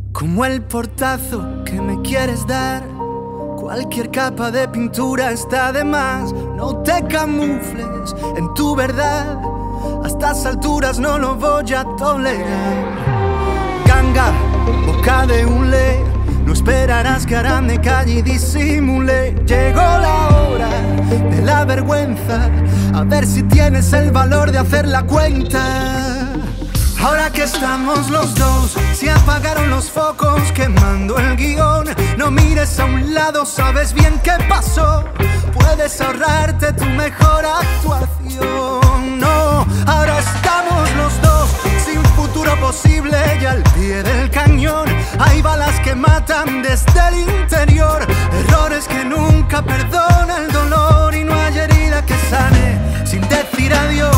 Como el portazo que me quieres dar. Cualquier capa de pintura está de más. No te camufles en tu verdad. A estas alturas no lo voy a tolerar. Ganga, boca de hule. No esperarás que ahora me calle y disimule. Llegó la hora de la vergüenza. A ver si tienes el valor de hacer la cuenta. Ahora que estamos los dos, se apagaron los focos quemando el guión. No mires a un lado, sabes bien qué pasó. Puedes ahorrarte tu mejor actuación. No, ahora estamos los dos, sin futuro posible y al pie del cañón. Hay balas que matan desde el interior. Errores que nunca perdona el dolor. Y no hay herida que sane sin decir adiós.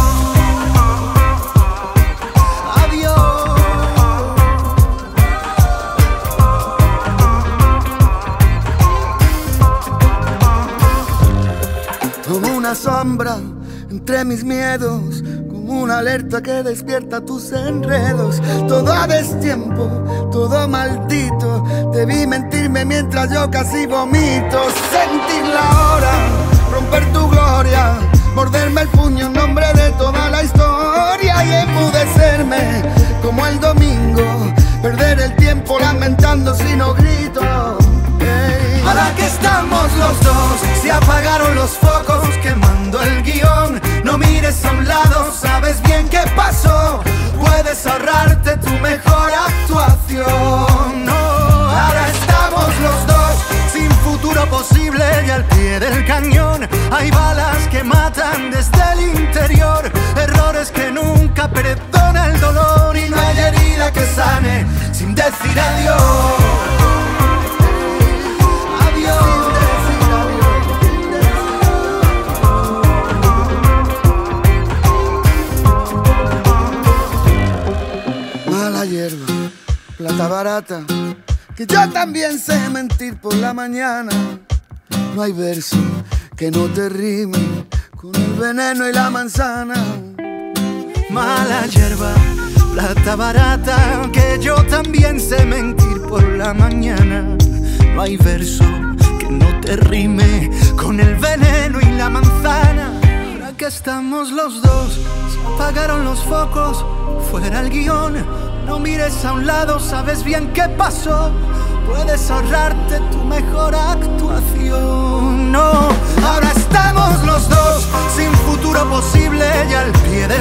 Como una sombra entre mis miedos, como una alerta que despierta tus enredos. Todo a destiempo, todo maldito. Debí mentirme mientras yo casi vomito. Sentir la hora, romper tu gloria, morderme el puño en nombre de toda la historia y enmudecerme como el domingo. Perder el tiempo lamentando si no grito. Ahora que estamos los dos, se apagaron los focos quemando el guión. No mires a un lado, sabes bien qué pasó. Puedes ahorrarte tu mejor actuación. No, ahora estamos los dos, sin futuro posible y al pie del cañón. Hay balas que matan desde el interior. Errores que nunca perdona el dolor. Y no hay herida que sane sin decir adiós. Mala hierba, plata barata, que yo también sé mentir por la mañana. No hay verso que no te rime con el veneno y la manzana. Mala hierba, plata barata, que yo también sé mentir por la mañana. No hay verso que no te rime con el veneno y la manzana. Ahora que estamos los dos, se apagaron los focos, fuera el guión. No mires a un lado, sabes bien qué pasó. Puedes ahorrarte tu mejor actuación. No, ahora estamos los dos, sin futuro posible y al pie del